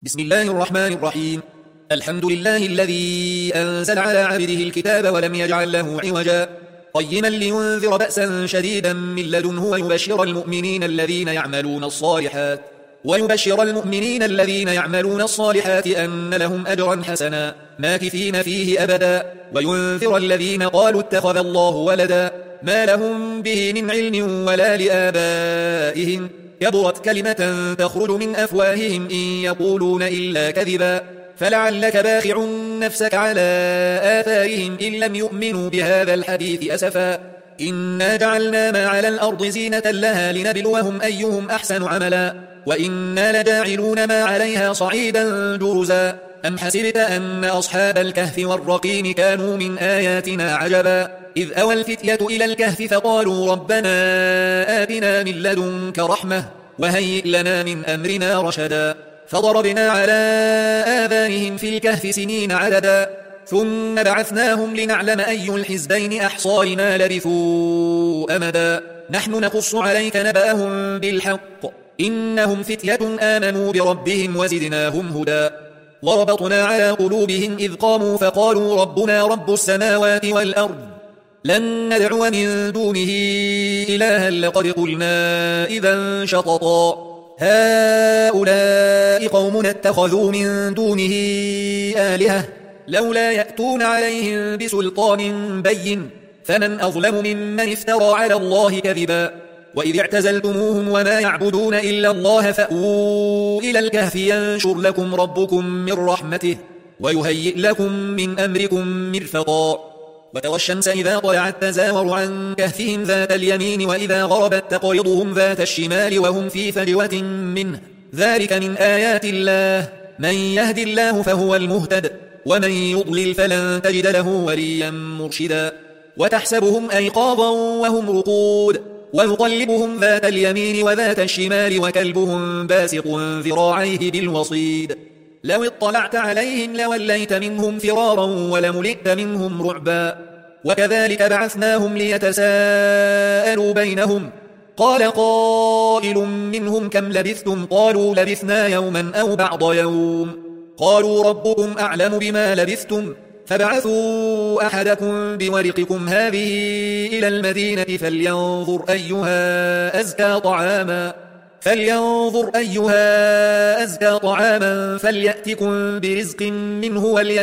بسم الله الرحمن الرحيم. الحمد لله الذي أنزل على عبده الكتاب ولم يجعل له عوجا قيما لينذر بأسا شديدا من لدنه ويبشر المؤمنين الذين يعملون الصالحات أن لهم أجرا حسنا ماكثين فيه أبدا وينذر الذين قالوا اتخذ الله ولدا ما لهم به من علم ولا لآبائهم كبرت كلمة تخرج من أفواههم إن يقولون إلا كذبا فلعلك باخع نفسك على آثارهم إن لم يؤمنوا بهذا الحديث أسفا إنا جعلنا ما على الأرض زينة لها لنبلوهم أيهم أحسن عملا وإنا لجاعلون ما عليها صعيدا جرزا أم حسبت أن أصحاب الكهف والرقيم كانوا من آياتنا عجبا إذ أوى الفتية إلى الكهف فقالوا ربنا آتنا من لدنك رحمة وهيئ لنا من أمرنا رشدا فضربنا على آذانهم في الكهف سنين عددا ثم بعثناهم لنعلم أي الحزبين أحصى لما لبثوا أمدا نحن نقص عليك نبأهم بالحق إنهم فتية آمنوا بربهم وزدناهم هدى وربطنا على قلوبهم إذ قاموا فقالوا ربنا رب السماوات والأرض لن ندعو من دونه إلها لقد قلنا إذا شططا هؤلاء قومنا اتخذوا من دونه آلهة لولا يأتون عليهم بسلطان بين فمن أظلم ممن افترى على الله كذبا وإذ اعتزلتموهم وما يعبدون إلا الله فأووا إلى الكهف ينشر لكم ربكم من رحمته ويهيئ لكم من أمركم مرفقا وترى الشمس إذا طلعت تزاور عن كهفهم ذات اليمين وإذا غربت تقرضهم ذات الشمال وهم في فجوة منه ذلك من آيات الله من يهد الله فهو المهتد ومن يضلل فلن تجد له وليا مرشدا وتحسبهم أيقاظا وهم رقود ونقلبهم ذات اليمين وذات الشمال وكلبهم باسط ذراعيه بالوصيد لو اطلعت عليهم لوليت منهم فرارا ولملئت منهم رعبا وكذلك بعثناهم ليتساءلوا بينهم قال قائل منهم كم لبثتم قالوا لبثنا يوما أو بعض يوم قالوا ربكم أعلم بما لبثتم فبعثوا أحدكم بورقكم هذه إلى المدينة فلينظر أيها أزكى طعاما فليأتكم برزق منه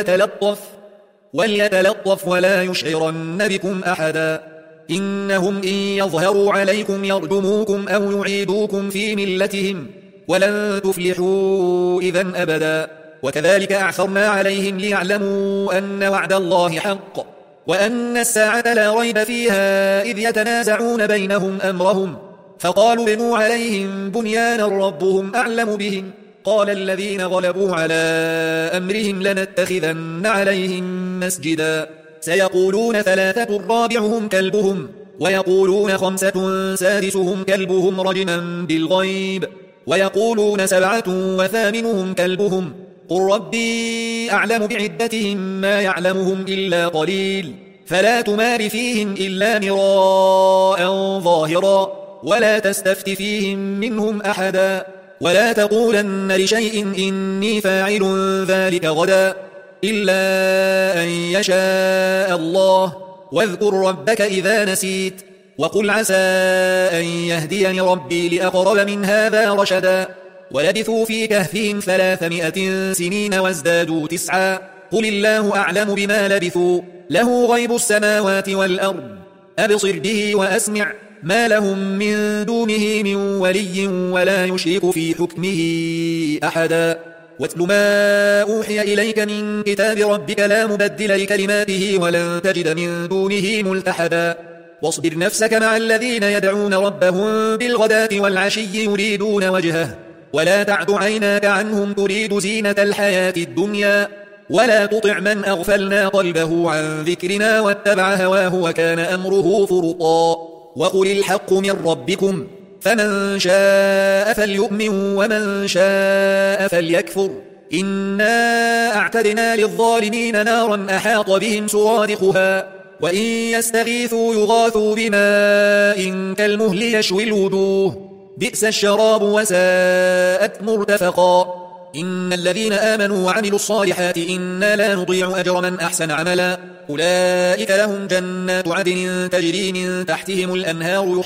وليتلطف ولا يشعرن بكم أحدا إنهم إن يظهروا عليكم يرجموكم أو يعيدوكم في ملتهم ولن تفلحوا إذا أبدا وكذلك أعثرنا عليهم ليعلموا أن وعد الله حق وأن الساعة لا ريب فيها إذ يتنازعون بينهم أمرهم فقالوا بنوا عليهم بنيانا ربهم أعلم بهم قال الذين غلبوا على أمرهم لنتخذن عليهم مسجدا سيقولون 3 رابعهم كلبهم ويقولون 5 سادسهم كلبهم رجما بالغيب ويقولون 7 وثامنهم كلبهم قل ربي أعلم بعدتهم ما يعلمهم إلا قليل فلا تمار فيهم إلا مراء ظاهرا ولا تستفت فيهم منهم أحدا ولا تقولن لشيء إني فاعل ذلك غدا إلا أن يشاء الله واذكر ربك إذا نسيت وقل عسى أن يهديني ربي لأقرب من هذا رشدا ولبثوا في كهفهم 300 سنين وازدادوا 9 قل الله أعلم بما لبثوا له غيب السماوات والأرض أبصر به وأسمع ما لهم من دونه من ولي ولا يشرك في حكمه أحدا واتل ما أوحي إليك من كتاب ربك لا مبدل لكلماته ولن تجد من دونه ملتحدا واصبر نفسك مع الذين يدعون ربهم بالغداة والعشي يريدون وجهه ولا تعد عيناك عنهم تريد زينة الحياة الدنيا ولا تطع من أغفلنا قلبه عن ذكرنا واتبع هواه وكان أمره فرطا وقل الحق من ربكم فمن شاء فليؤمن ومن شاء فليكفر إنا أعتدنا للظالمين نارا أحاط بهم سرادقها وإن يستغيثوا يغاثوا بماء كالمهل يشوي الوجوه بئس الشراب وساءت مرتفقا إن الذين آمنوا وعملوا الصالحات إنا لا نضيع أجر من أحسن عملا أولئك لهم جنات عدن تجري من تحتهم الأنهار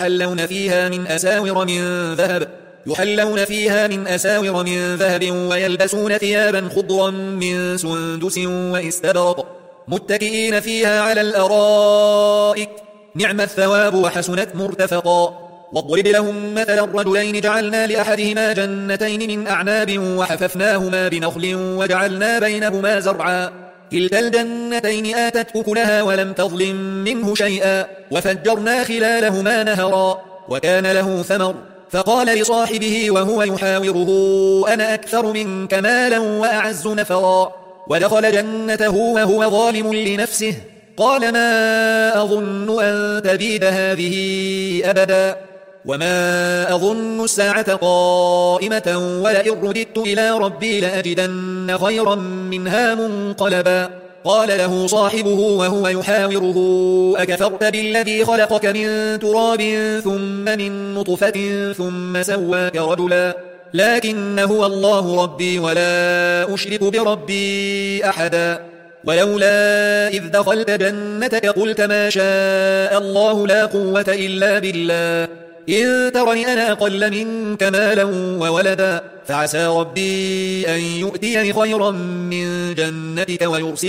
يحلون فيها من أساور من ذهب ويلبسون ثيابا خضرا من سندس وإستبرق متكئين فيها على الأرائك نعم الثواب وحسنت مرتفقا واضرب لهم مثل الرجلين جعلنا لأحدهما جنتين من أعناب وحففناهما بنخل وجعلنا بينهما زرعا كلتا الجنتين آتت أكلها ولم تظلم منه شيئا وفجرنا خلالهما نهرا وكان له ثمر فقال لصاحبه وهو يحاوره أنا أكثر منك مالا وأعز نفرا ودخل جنته وهو ظالم لنفسه قال ما أظن أن تبيد هذه أبدا وما أظن الساعة قائمة ولئن رددت إلى ربي لأجدن خيرا منها منقلبا قال له صاحبه وهو يحاوره أكفرت بالذي خلقك من تراب ثم من نطفة ثم سواك رجلا لكن هو الله ربي ولا أشرك بربي أحدا ولولا إذ دخلت جنتك قلت ما شاء الله لا قوة إلا بالله إن ترني أنا أقل منك مالا وولدا فعسى ربي أن يؤتيني خيرا من جنتك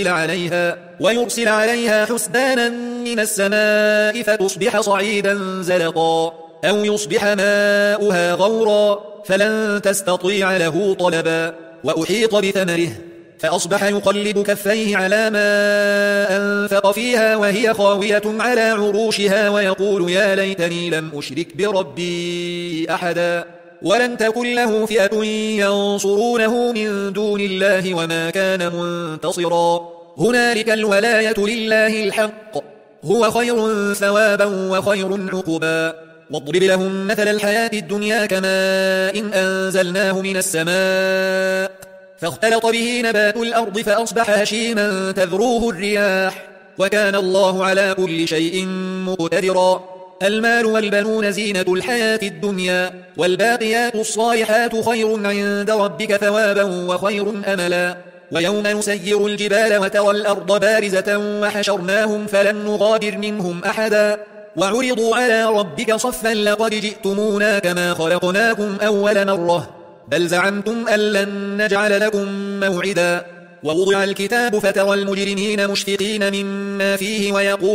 ويرسل عليها حسبانا من السماء فتصبح صعيدا زلقا أو يصبح ماؤها غورا فلن تستطيع له طلبا وأحيط بثمره فأصبح يقلب كفيه على ما أنفق فيها وهي خاوية على عروشها ويقول يا ليتني لم أشرك بربي أحدا ولم تكن له فئة ينصرونه من دون الله وما كان منتصرا هنالك الولاية لله الحق هو خير ثوابا وخير عقبا واضرب لهم مثل الحياة الدنيا كماء إن أنزلناه من السماء فاختلط به نبات الأرض فأصبح هشيما تذروه الرياح وكان الله على كل شيء مقتدرا المال والبنون زينة الحياة الدنيا والباقيات الصالحات خير عند ربك ثوابا وخير أملا ويوم نسير الجبال وترى الأرض بارزة وحشرناهم فلن نغادر منهم أحدا وعرضوا على ربك صفا لقد جئتمونا كما خلقناكم أول مرة بل زعمتم أن لن نجعل لكم موعدا ووضع الكتاب فترى المجرمين مشفقين مما فيه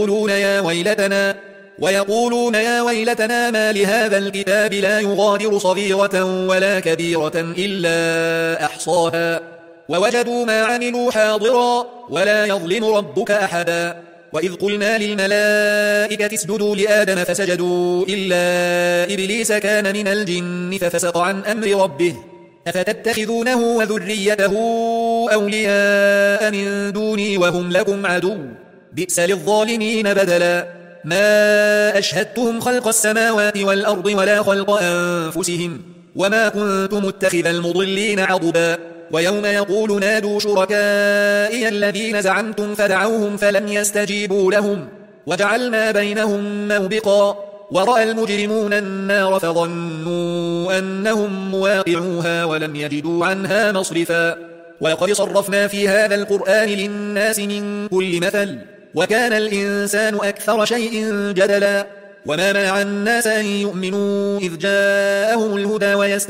ويقولون يا ويلتنا ما لهذا الكتاب لا يغادر صغيرة ولا كبيرة إلا أحصاها ووجدوا ما عملوا حاضرا ولا يظلم ربك أحدا وإذ قلنا للملائكة اسجدوا لآدم فسجدوا إلا إبليس كان من الجن ففسق عن أمر ربه أفتتخذونه وذريته أولياء من دوني وهم لكم عدو بئس للظالمين بدلا ما أشهدتهم خلق السماوات والأرض ولا خلق أنفسهم وما كنت متخذ المضلين عضبا ويوم يقول نادوا شركائي الذين زعمتم فدعوهم فلم يستجيبوا لهم وجعلنا بينهم موبقا ورأى المجرمون النار فظنوا أنهم مواقعوها ولم يجدوا عنها مصرفا ولقد صرفنا في هذا القرآن للناس من كل مثل وكان الإنسان أكثر شيء جدلا وما منع الناس أن يؤمنوا إذ جاءهم الهدى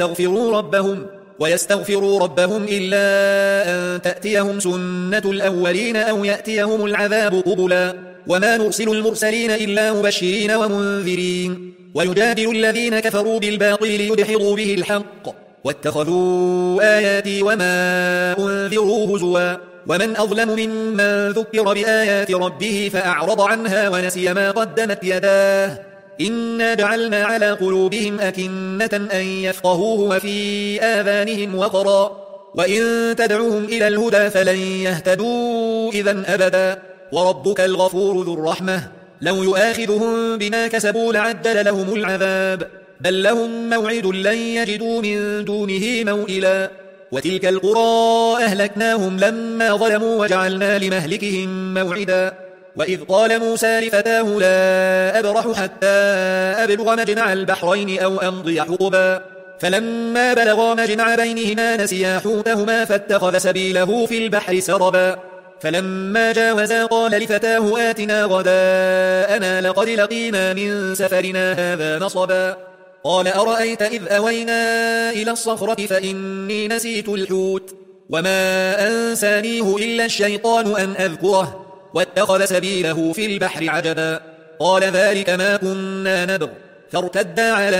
ويستغفروا ربهم إلا أن تأتيهم سنة الأولين أو يأتيهم العذاب قبلا وما نرسل المرسلين إلا مبشرين ومنذرين ويجادل الذين كفروا بالباطل ليدحضوا به الحق واتخذوا آياتي وما أنذروا هزوا ومن أظلم ممن ذكر بآيات ربه فأعرض عنها ونسي ما قدمت يداه إنا جعلنا على قلوبهم أكنة أن يفقهوه وفي آذانهم وقرا وإن تدعوهم إلى الهدى فلن يهتدوا إذا أبدا وربك الغفور ذو الرحمة لو يؤاخذهم بما كسبوا لعجل لهم العذاب بل لهم موعد لن يجدوا من دونه موئلا وتلك القرى أهلكناهم لما ظلموا وجعلنا لمهلكهم موعدا وإذ قال موسى لفتاه لا أبرح حتى أبلغ مجمع البحرين أو أمضي حقبا فلما بلغا مجمع بينهما نسيا حوتهما فاتخذ سبيله في البحر سربا فلما جاوزا قال لفتاه آتنا غداءنا لقد لقينا من سفرنا هذا نصبا قال أرأيت إذ أوينا إلى الصخرة فإني نسيت الحوت وما أنسانيه إلا الشيطان أن أذكره واتخذ سبيله في البحر عجبا قال ذلك ما كنا نبغ فارتدا على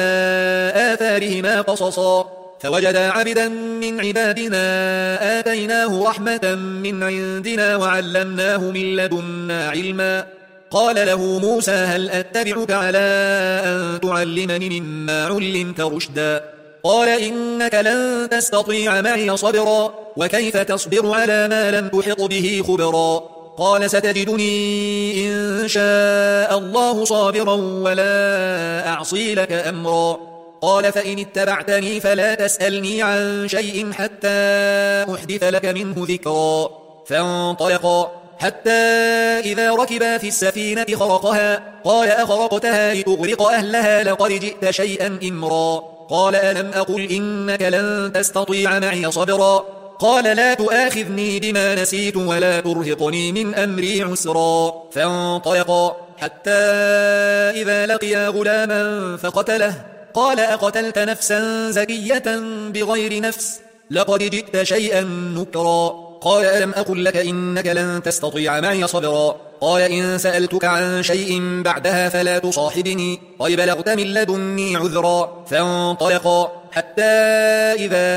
آثارهما قصصا فوجدا عبدا من عبادنا آتيناه رحمة من عندنا وعلمناه من لدنا علما قال له موسى هل أتبعك على أن تعلمني مما علمت رشدا قال إنك لن تستطيع معي صبرا وكيف تصبر على ما لم تحط به خبرا قال ستجدني إن شاء الله صابرا ولا أعصي لك أمرا قال فإن اتبعتني فلا تسألني عن شيء حتى أحدث لك منه ذكرا فانطلقا حتى إذا ركبا في السفينة خرقها قال أخرقتها لتغرق أهلها لقد جئت شيئا إمرا قال ألم أقل إنك لن تستطيع معي صبرا قال لا تؤاخذني بما نسيت ولا ترهقني من أمري عسرا فانطلقا حتى إذا لقيا غلاما فقتله قال أقتلت نفسا زكية بغير نفس لقد جئت شيئا نكرا قال ألم أقل لك إنك لن تستطيع معي صبرا قال إن سألتك عن شيء بعدها فلا تصاحبني قد بلغت من لدني عذرا فانطلقا حتى إذا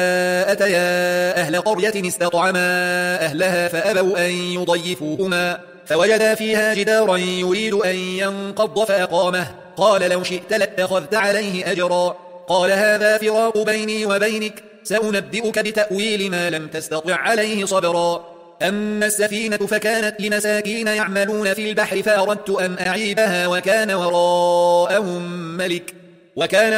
أتيا أهل قرية استطعما أهلها فأبوا أن يضيفوهما فوجدا فيها جدارا يريد أن ينقض فأقامه قال لو شئت لاتخذت عليه أجرا قال هذا فراق بيني وبينك سأنبئك بتأويل ما لم تستطع عليه صبرا أما السفينة فكانت لمساكين يعملون في البحر فأردت أن أعيبها وكان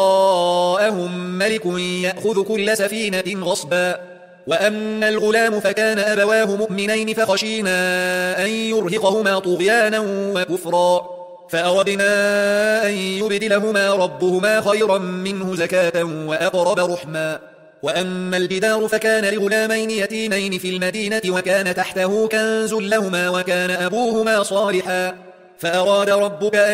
وراءهم ملك يأخذ كل سفينة غصبا وأما الغلام فكان أبواه مؤمنين فخشينا أن يرهقهما طغيانا وكفرا فأردنا أن يبدلهما ربهما خيرا منه زكاة وأقرب رحما وأما الجدار فكان لغلامين يتيمين في المدينة وكان تحته كنز لهما وكان أبوهما صالحا فأراد ربك أن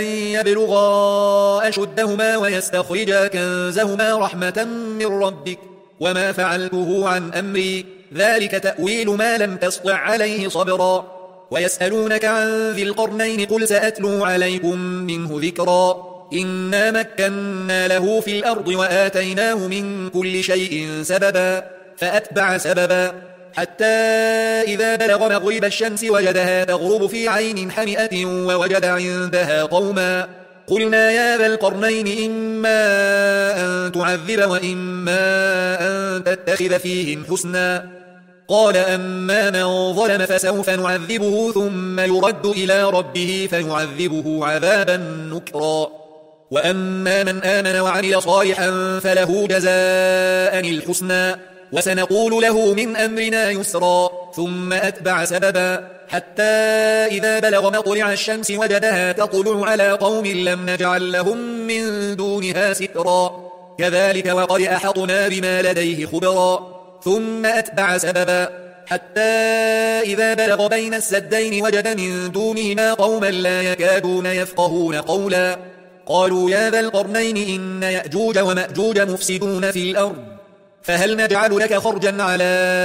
يبلغا أشدهما ويستخرجا كنزهما رحمة من ربك وما فعلته عن أمري ذلك تأويل ما لم تسطع عليه صبرا ويسألونك عن ذي القرنين قل سأتلو عليكم منه ذكرا إنا مكنا له في الأرض وآتيناه من كل شيء سببا فأتبع سببا حتى إذا بلغ مغرب الشمس وجدها تغرب في عين حمئة ووجد عندها قوما قلنا يا ذا القرنين إما أن تعذب وإما أن تتخذ فيهم حسنا قال أما من ظلم فسوف نعذبه ثم يرد إلى ربه فيعذبه عذابا نكرا وأما من آمن وعمل صالحا فله جزاء الحسنى وسنقول له من أمرنا يسرا ثم أتبع سببا حتى إذا بلغ مطلع الشمس وجدها تطلع على قوم لم نجعل لهم من دونها سترا كذلك وقد أحطنا بما لديه خبرا ثم أتبع سببا حتى إذا بلغ بين السدين وجد من دونهما قوما لا يكادون يفقهون قولا قالوا يا ذا القرنين إن يأجوج ومأجوج مفسدون في الأرض فهل نجعل لك خرجا على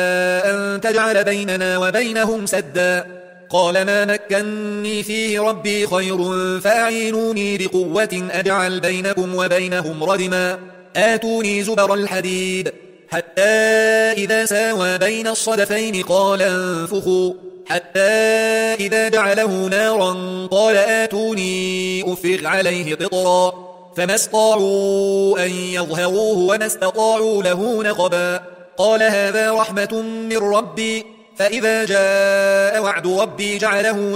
أن تجعل بيننا وبينهم سدا قال ما مكني فيه ربي خير فأعينوني بقوة أجعل بينكم وبينهم ردما آتوني زبر الحديد حتى إذا ساوى بين الصدفين قال انفخوا حتى إذا جعله نارا قال آتوني أفرغ عليه قطرا فما استطاعوا أن يظهروه وما استطاعوا له نقبا قال هذا رحمة من ربي فإذا جاء وعد ربي جعله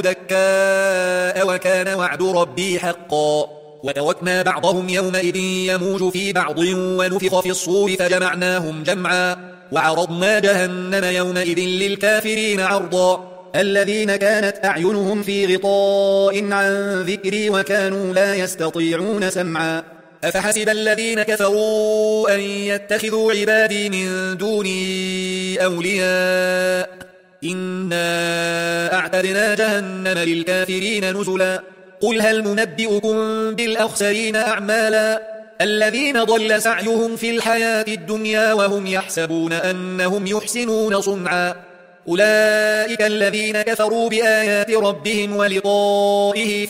دكاء وكان وعد ربي حقا وتركنا بعضهم يومئذ يموج في بعض ونفخ في الصور فجمعناهم جمعا وعرضنا جهنم يومئذ للكافرين عرضا الذين كانت أعينهم في غطاء عن ذكري وكانوا لا يستطيعون سمعا أفحسب الذين كفروا أن يتخذوا عبادي من دوني أولياء إنا أعتدنا جهنم للكافرين نزلا قل هل ننبئكم بالأخسرين أعمالا الذين ضل سعيهم في الحياة الدنيا وهم يحسبون أنهم يحسنون صنعا أولئك الذين كفروا بآيات ربهم ولقائه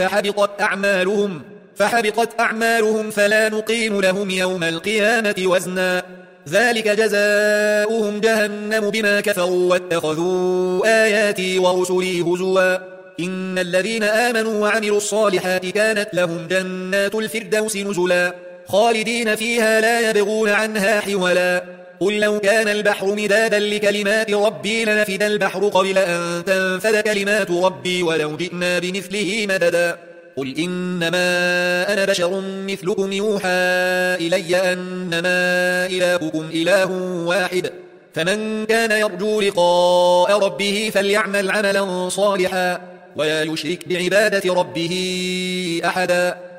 فحبطت أعمالهم فلا نقيم لهم يوم القيامة وزنا ذلك جزاؤهم جهنم بما كفروا واتخذوا آياتي ورسلي هزوا إن الذين آمنوا وعملوا الصالحات كانت لهم جنات الفردوس نزلا خالدين فيها لا يبغون عنها حولا قل لو كان البحر مدادا لكلمات ربي لنفد البحر قبل أن تنفد كلمات ربي ولو جئنا بمثله مددا قل إنما أنا بشر مثلكم يوحى إلي أنما إلهكم إله واحد فمن كان يرجو لقاء ربه فليعمل عملا صالحا ولا يشرك بعبادة ربه أحدا